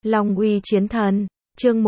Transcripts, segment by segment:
Long uy chiến thần, chương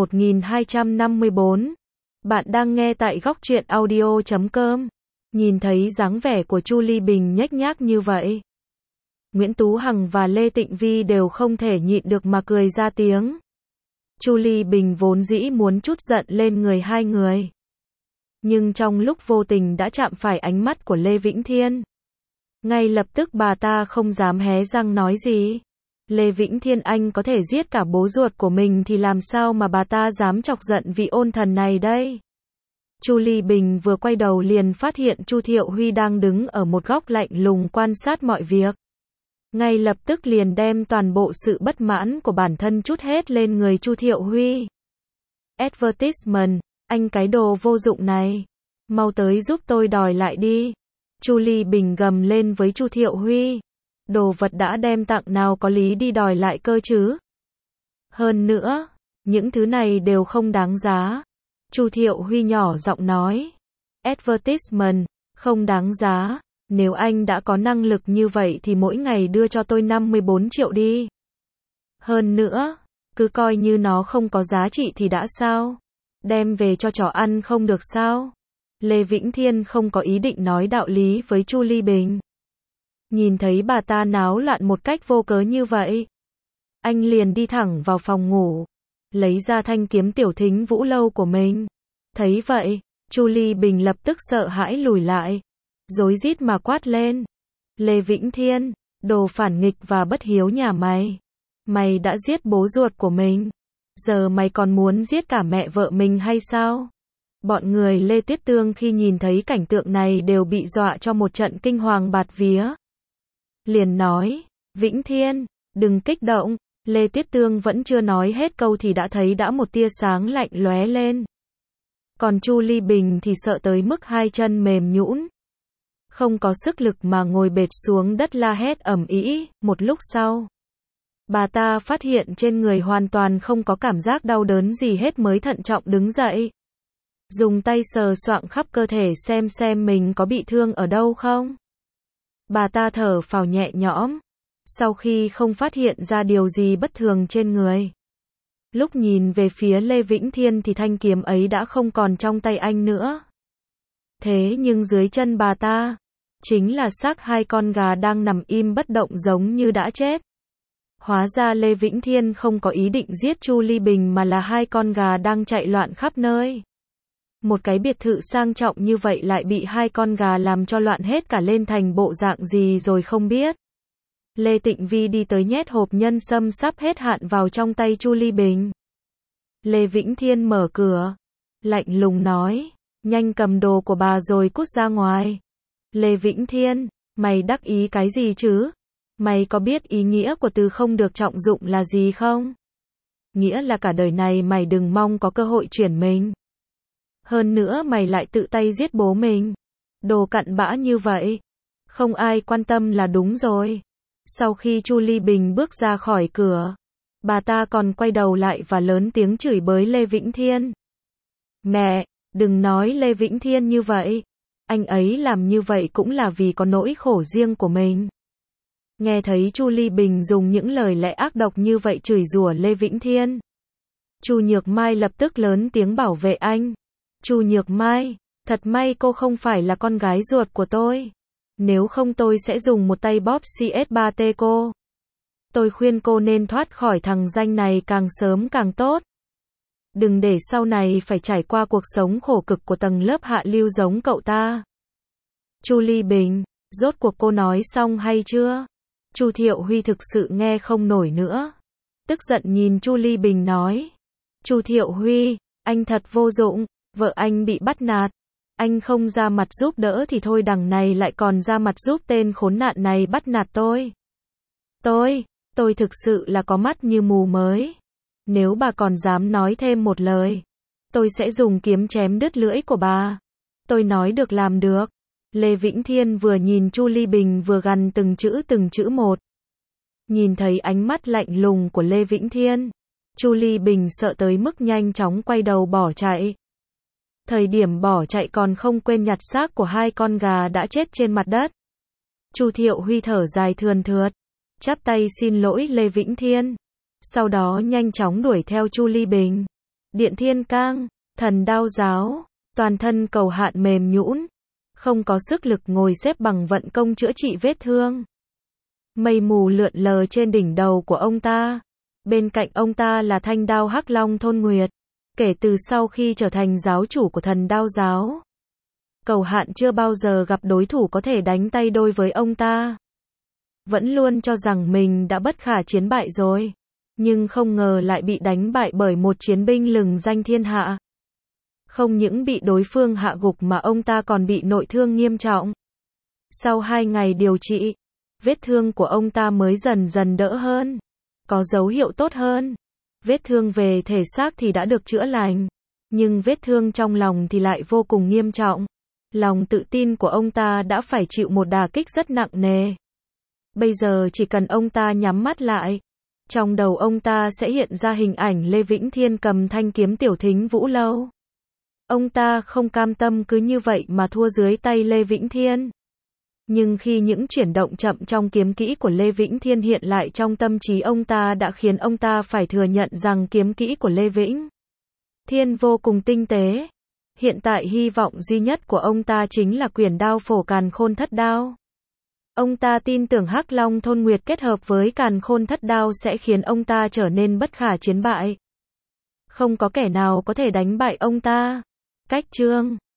1254. Bạn đang nghe tại góc truyện audio.com. Nhìn thấy dáng vẻ của Chu Ly Bình nhếch nhác như vậy, Nguyễn Tú Hằng và Lê Tịnh Vi đều không thể nhịn được mà cười ra tiếng. Chu Ly Bình vốn dĩ muốn trút giận lên người hai người, nhưng trong lúc vô tình đã chạm phải ánh mắt của Lê Vĩnh Thiên. Ngay lập tức bà ta không dám hé răng nói gì. Lê Vĩnh Thiên anh có thể giết cả bố ruột của mình thì làm sao mà bà ta dám chọc giận vị ôn thần này đây? Chu Ly Bình vừa quay đầu liền phát hiện Chu Thiệu Huy đang đứng ở một góc lạnh lùng quan sát mọi việc. Ngay lập tức liền đem toàn bộ sự bất mãn của bản thân trút hết lên người Chu Thiệu Huy. Advertisement, anh cái đồ vô dụng này, mau tới giúp tôi đòi lại đi. Chu Ly Bình gầm lên với Chu Thiệu Huy. Đồ vật đã đem tặng nào có lý đi đòi lại cơ chứ? Hơn nữa, những thứ này đều không đáng giá. Chu Thiệu Huy nhỏ giọng nói. Advertisement, không đáng giá. Nếu anh đã có năng lực như vậy thì mỗi ngày đưa cho tôi 54 triệu đi. Hơn nữa, cứ coi như nó không có giá trị thì đã sao? Đem về cho chó ăn không được sao? Lê Vĩnh Thiên không có ý định nói đạo lý với Chu Ly Bình. Nhìn thấy bà ta náo loạn một cách vô cớ như vậy, anh liền đi thẳng vào phòng ngủ, lấy ra thanh kiếm Tiểu Thính Vũ Lâu của mình. Thấy vậy, Chu Ly Bình lập tức sợ hãi lùi lại, rối rít mà quát lên. Lê Vĩnh Thiên, đồ phản nghịch và bất hiếu nhà mày. Mày đã giết bố ruột của mình, giờ mày còn muốn giết cả mẹ vợ mình hay sao? Bọn người Lê Tuyết Tương khi nhìn thấy cảnh tượng này đều bị dọa cho một trận kinh hoàng bạt vía. Liền nói, Vĩnh Thiên, đừng kích động. Lê Tuyết Tương vẫn chưa nói hết câu thì đã thấy một tia sáng lạnh lóe lên. Còn Chu Ly Bình thì sợ tới mức hai chân mềm nhũn, không có sức lực mà ngồi bệt xuống đất la hét ầm ĩ. Một lúc sau, bà ta phát hiện trên người hoàn toàn không có cảm giác đau đớn gì hết mới thận trọng đứng dậy. Dùng tay sờ soạng khắp cơ thể xem mình có bị thương ở đâu không. Bà ta thở phào nhẹ nhõm, sau khi không phát hiện ra điều gì bất thường trên người. Lúc nhìn về phía Lê Vĩnh Thiên thì thanh kiếm ấy đã không còn trong tay anh nữa. Thế nhưng dưới chân bà ta, chính là xác hai con gà đang nằm im bất động giống như đã chết. Hóa ra Lê Vĩnh Thiên không có ý định giết Chu Ly Bình mà là hai con gà đang chạy loạn khắp nơi. Một cái biệt thự sang trọng như vậy lại bị hai con gà làm cho loạn hết cả lên thành bộ dạng gì rồi không biết. Lê Tịnh Vi đi tới nhét hộp nhân sâm sắp hết hạn vào trong tay Chu Ly Bình. Lê Vĩnh Thiên mở cửa, lạnh lùng nói, nhanh cầm đồ của bà rồi cút ra ngoài. Lê Vĩnh Thiên, mày đắc ý cái gì chứ? Mày có biết ý nghĩa của từ không được trọng dụng là gì không? Nghĩa là cả đời này mày đừng mong có cơ hội chuyển mình. Hơn nữa mày lại tự tay giết bố mình. Đồ cặn bã như vậy, không ai quan tâm là đúng rồi. Sau khi Chu Ly Bình bước ra khỏi cửa, bà ta còn quay đầu lại và lớn tiếng chửi bới Lê Vĩnh Thiên. Mẹ, đừng nói Lê Vĩnh Thiên như vậy. Anh ấy làm như vậy cũng là vì có nỗi khổ riêng của mình. Nghe thấy Chu Ly Bình dùng những lời lẽ ác độc như vậy chửi rủa Lê Vĩnh Thiên, Chu Nhược Mai lập tức lớn tiếng bảo vệ anh. Chu Nhược Mai, thật may cô không phải là con gái ruột của tôi. Nếu không tôi sẽ dùng một tay bóp CS3T cô. Tôi khuyên cô nên thoát khỏi thằng danh này càng sớm càng tốt. Đừng để sau này phải trải qua cuộc sống khổ cực của tầng lớp hạ lưu giống cậu ta. Chu Ly Bình, rốt cuộc cô nói xong hay chưa? Chu Thiệu Huy thực sự nghe không nổi nữa, tức giận nhìn Chu Ly Bình nói. Chu Thiệu Huy, anh thật vô dụng, vợ anh bị bắt nạt. Anh không ra mặt giúp đỡ thì thôi đằng này lại còn ra mặt giúp tên khốn nạn này bắt nạt tôi. Tôi thực sự là có mắt như mù mới. Nếu bà còn dám nói thêm một lời, tôi sẽ dùng kiếm chém đứt lưỡi của bà. Tôi nói được làm được. Lê Vĩnh Thiên vừa nhìn Chu Ly Bình vừa gằn từng chữ một. Nhìn thấy ánh mắt lạnh lùng của Lê Vĩnh Thiên, Chu Ly Bình sợ tới mức nhanh chóng quay đầu bỏ chạy. Thời điểm bỏ chạy còn không quên nhặt xác của hai con gà đã chết trên mặt đất. Chu Thiệu Huy thở dài thườn thượt, chắp tay xin lỗi Lê Vĩnh Thiên. sau đó nhanh chóng đuổi theo Chu Ly Bình. Điện Thiên Cang, Thần Đao Giáo, toàn thân Cầu Hạn mềm nhũn, không có sức lực ngồi xếp bằng vận công chữa trị vết thương. Mây mù lượn lờ trên đỉnh đầu của ông ta. Bên cạnh ông ta là thanh đao Hắc Long Thôn Nguyệt. Kể từ sau khi trở thành giáo chủ của Thần Đao Giáo, Cầu Hạn chưa bao giờ gặp đối thủ có thể đánh tay đôi với ông ta. Vẫn luôn cho rằng mình đã bất khả chiến bại rồi, nhưng không ngờ lại bị đánh bại bởi một chiến binh lừng danh thiên hạ. Không những bị đối phương hạ gục mà ông ta còn bị nội thương nghiêm trọng. Sau 2 ngày điều trị, vết thương của ông ta mới dần dần đỡ hơn, có dấu hiệu tốt hơn. Vết thương về thể xác thì đã được chữa lành, nhưng vết thương trong lòng thì lại vô cùng nghiêm trọng. Lòng tự tin của ông ta đã phải chịu một đả kích rất nặng nề. Bây giờ chỉ cần ông ta nhắm mắt lại, trong đầu ông ta sẽ hiện ra hình ảnh Lê Vĩnh Thiên cầm thanh kiếm Tiểu Thính Vũ Lâu. Ông ta không cam tâm cứ như vậy mà thua dưới tay Lê Vĩnh Thiên. Nhưng khi những chuyển động chậm trong kiếm kỹ của Lê Vĩnh Thiên hiện lại trong tâm trí ông ta đã khiến ông ta phải thừa nhận rằng kiếm kỹ của Lê Vĩnh Thiên vô cùng tinh tế. Hiện tại hy vọng duy nhất của ông ta chính là quyển đao phổ Càn Khôn Thất Đao. Ông ta tin tưởng Hắc Long Thôn Nguyệt kết hợp với Càn Khôn Thất Đao sẽ khiến ông ta trở nên bất khả chiến bại. Không có kẻ nào có thể đánh bại ông ta. Cách chương